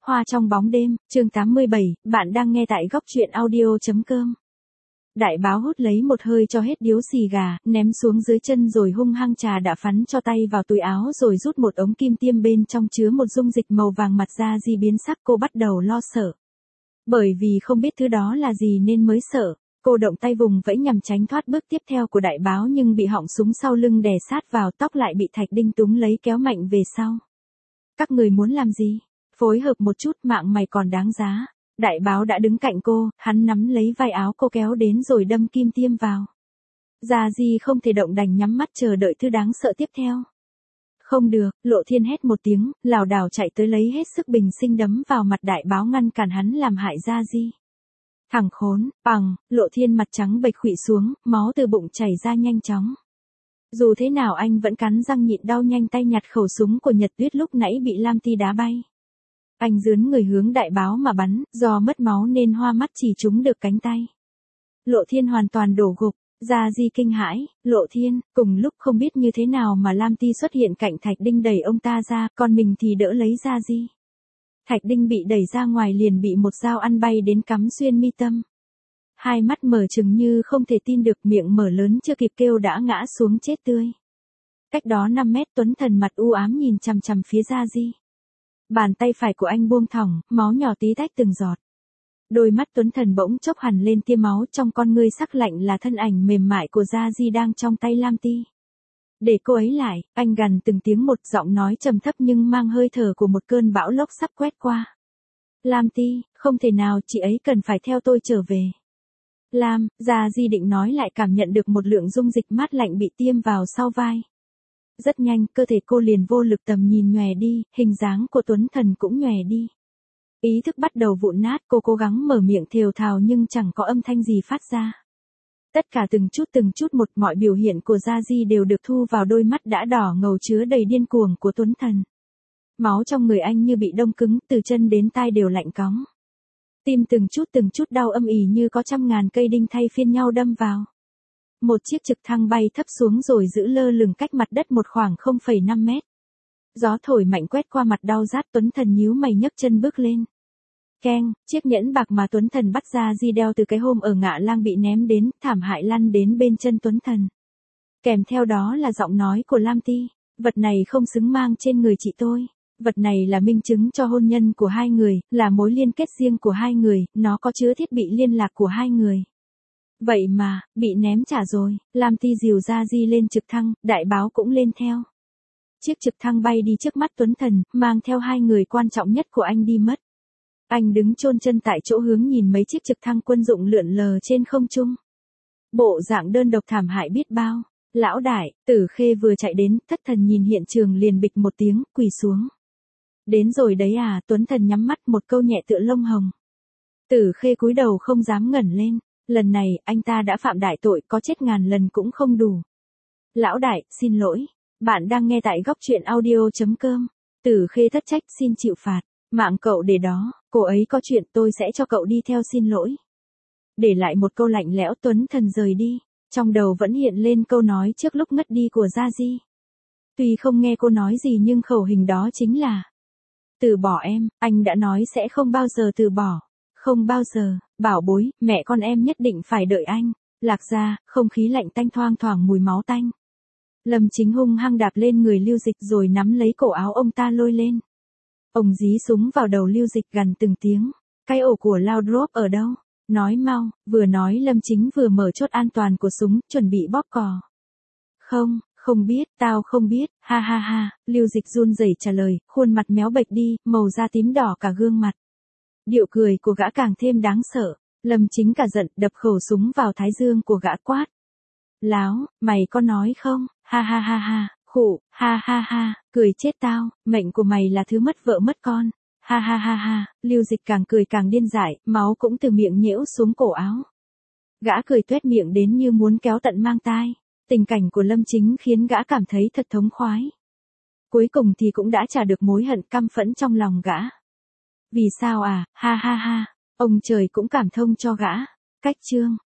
Hoa trong bóng đêm, chương 87, bạn đang nghe tại góc truyện audio.com. Đại báo hút lấy một hơi cho hết điếu xì gà, ném xuống dưới chân rồi hung hăng trà đã phắn cho tay vào túi áo rồi rút một ống kim tiêm bên trong chứa một dung dịch màu vàng. Mặt ra Di biến sắc, cô bắt đầu lo sợ. Bởi vì không biết thứ đó là gì nên mới sợ. Cô động tay vùng vẫy nhằm tránh thoát bước tiếp theo của đại báo nhưng bị họng súng sau lưng đè sát vào, tóc lại bị Thạch Đinh túm lấy kéo mạnh về sau. Các người muốn làm gì? Phối hợp một chút, mạng mày còn đáng giá. Đại báo đã đứng cạnh cô, hắn nắm lấy vai áo cô kéo đến rồi đâm kim tiêm vào. Gia Di không thể động đành nhắm mắt chờ đợi thứ đáng sợ tiếp theo. Không được, Lộ Thiên hét một tiếng, lảo đảo chạy tới lấy hết sức bình sinh đấm vào mặt đại báo ngăn cản hắn làm hại Gia Di. Thằng khốn, bằng, Lộ Thiên mặt trắng bệch khuỵu xuống, máu từ bụng chảy ra nhanh chóng. Dù thế nào anh vẫn cắn răng nhịn đau, nhanh tay nhặt khẩu súng của Nhật Tuyết lúc nãy bị Lam Ti đá bay. Anh dướn người hướng đại báo mà bắn, do mất máu nên hoa mắt chỉ trúng được cánh tay. Lộ Thiên hoàn toàn đổ gục, Gia Di kinh hãi, Lộ Thiên, cùng lúc không biết như thế nào mà Lam Ti xuất hiện cạnh Thạch Đinh đẩy ông ta ra, còn mình thì đỡ lấy Gia Di. Thạch Đinh bị đẩy ra ngoài liền bị một dao ăn bay đến cắm xuyên mi tâm. Hai mắt mở trừng như không thể tin được, miệng mở lớn chưa kịp kêu đã ngã xuống chết tươi. Cách đó 5 mét, Tuấn Thần mặt u ám nhìn chằm chằm phía Gia Di. Bàn tay phải của anh buông thõng, máu nhỏ tí tách từng giọt. Đôi mắt Tuấn Thần bỗng chốc hẳn lên tia máu, trong con ngươi sắc lạnh là thân ảnh mềm mại của Gia Di đang trong tay Lam Ti. Để cô ấy lại, anh gằn từng tiếng một, giọng nói trầm thấp nhưng mang hơi thở của một cơn bão lốc sắp quét qua. Lam Ti, không thể nào, chị ấy cần phải theo tôi trở về. Gia Di định nói lại cảm nhận được một lượng dung dịch mát lạnh bị tiêm vào sau vai. Rất nhanh, cơ thể cô liền vô lực, tầm nhìn nhòe đi, hình dáng của Tuấn Thần cũng nhòe đi. Ý thức bắt đầu vụn nát, cô cố gắng mở miệng thều thào nhưng chẳng có âm thanh gì phát ra. Tất cả từng chút một, mọi biểu hiện của Gia Di đều được thu vào đôi mắt đã đỏ ngầu chứa đầy điên cuồng của Tuấn Thần. Máu trong người anh như bị đông cứng, từ chân đến tai đều lạnh cóng. Tim từng chút đau âm ỉ như có trăm ngàn cây đinh thay phiên nhau đâm vào. Một chiếc trực thăng bay thấp xuống rồi giữ lơ lửng cách mặt đất một khoảng 0,5 mét. Gió thổi mạnh quét qua mặt đau rát, Tuấn Thần nhíu mày nhấc chân bước lên. Keng, chiếc nhẫn bạc mà Tuấn Thần bắt Gia Di đeo từ cái hôm ở Ngạ Lang bị ném đến, thảm hại lăn đến bên chân Tuấn Thần. Kèm theo đó là giọng nói của Lam Ti, vật này không xứng mang trên người chị tôi. Vật này là minh chứng cho hôn nhân của hai người, là mối liên kết riêng của hai người, nó có chứa thiết bị liên lạc của hai người. Vậy mà, bị ném trả rồi. Lam Ti dìu Gia Di lên trực thăng, đại báo cũng lên theo. Chiếc trực thăng bay đi trước mắt Tuấn Thần, mang theo hai người quan trọng nhất của anh đi mất. Anh đứng chôn chân tại chỗ hướng nhìn mấy chiếc trực thăng quân dụng lượn lờ trên không trung. Bộ dạng đơn độc thảm hại biết bao. Lão đại, Tử Khê vừa chạy đến, Thất Thần nhìn hiện trường liền bịch một tiếng, quỳ xuống. Đến rồi đấy à? Tuấn Thần nhắm mắt, một câu nhẹ tựa lông hồng. Tử Khê cúi đầu không dám ngẩng lên. Lần này, anh ta đã phạm đại tội, có chết ngàn lần cũng không đủ. Lão đại, xin lỗi. Bạn đang nghe tại góc truyện audio.com. Tử Khê thất trách, xin chịu phạt. Mạng cậu để đó, cô ấy có chuyện, tôi sẽ cho cậu đi theo, xin lỗi. Để lại một câu lạnh lẽo, Tuấn Thần rời đi. Trong đầu vẫn hiện lên câu nói trước lúc ngất đi của Gia Di. Tuy không nghe cô nói gì nhưng khẩu hình đó chính là: từ bỏ em, anh đã nói sẽ không bao giờ từ bỏ. Không bao giờ, bảo bối, mẹ con em nhất định phải đợi anh. Lạc ra, không khí lạnh tanh thoang thoảng mùi máu tanh. Lâm Chính hung hăng đạp lên người Lưu Dịch rồi nắm lấy cổ áo ông ta lôi lên. Ông dí súng vào đầu Lưu Dịch gằn từng tiếng. Cái ổ của Laudrop ở đâu? Nói mau. Vừa nói Lâm Chính vừa mở chốt an toàn của súng, chuẩn bị bóp cò. Không biết, tao không biết, ha ha ha. Lưu Dịch run rẩy trả lời, khuôn mặt méo bệch đi, màu da tím đỏ cả gương mặt. Điệu cười của gã càng thêm đáng sợ. Lâm Chính cả giận, đập khẩu súng vào thái dương của gã quát. Láo, mày có nói không? Ha ha ha ha, khụ, ha ha ha, cười chết tao, mệnh của mày là thứ mất vợ mất con. Ha ha ha ha, Lưu Dịch càng cười càng điên dại, máu cũng từ miệng nhễu xuống cổ áo. Gã cười tuét miệng đến như muốn kéo tận mang tai. Tình cảnh của Lâm Chính khiến gã cảm thấy thật thống khoái. Cuối cùng thì cũng đã trả được mối hận căm phẫn trong lòng gã. Vì sao à, ha ha ha, ông trời cũng cảm thông cho gã. Cách chương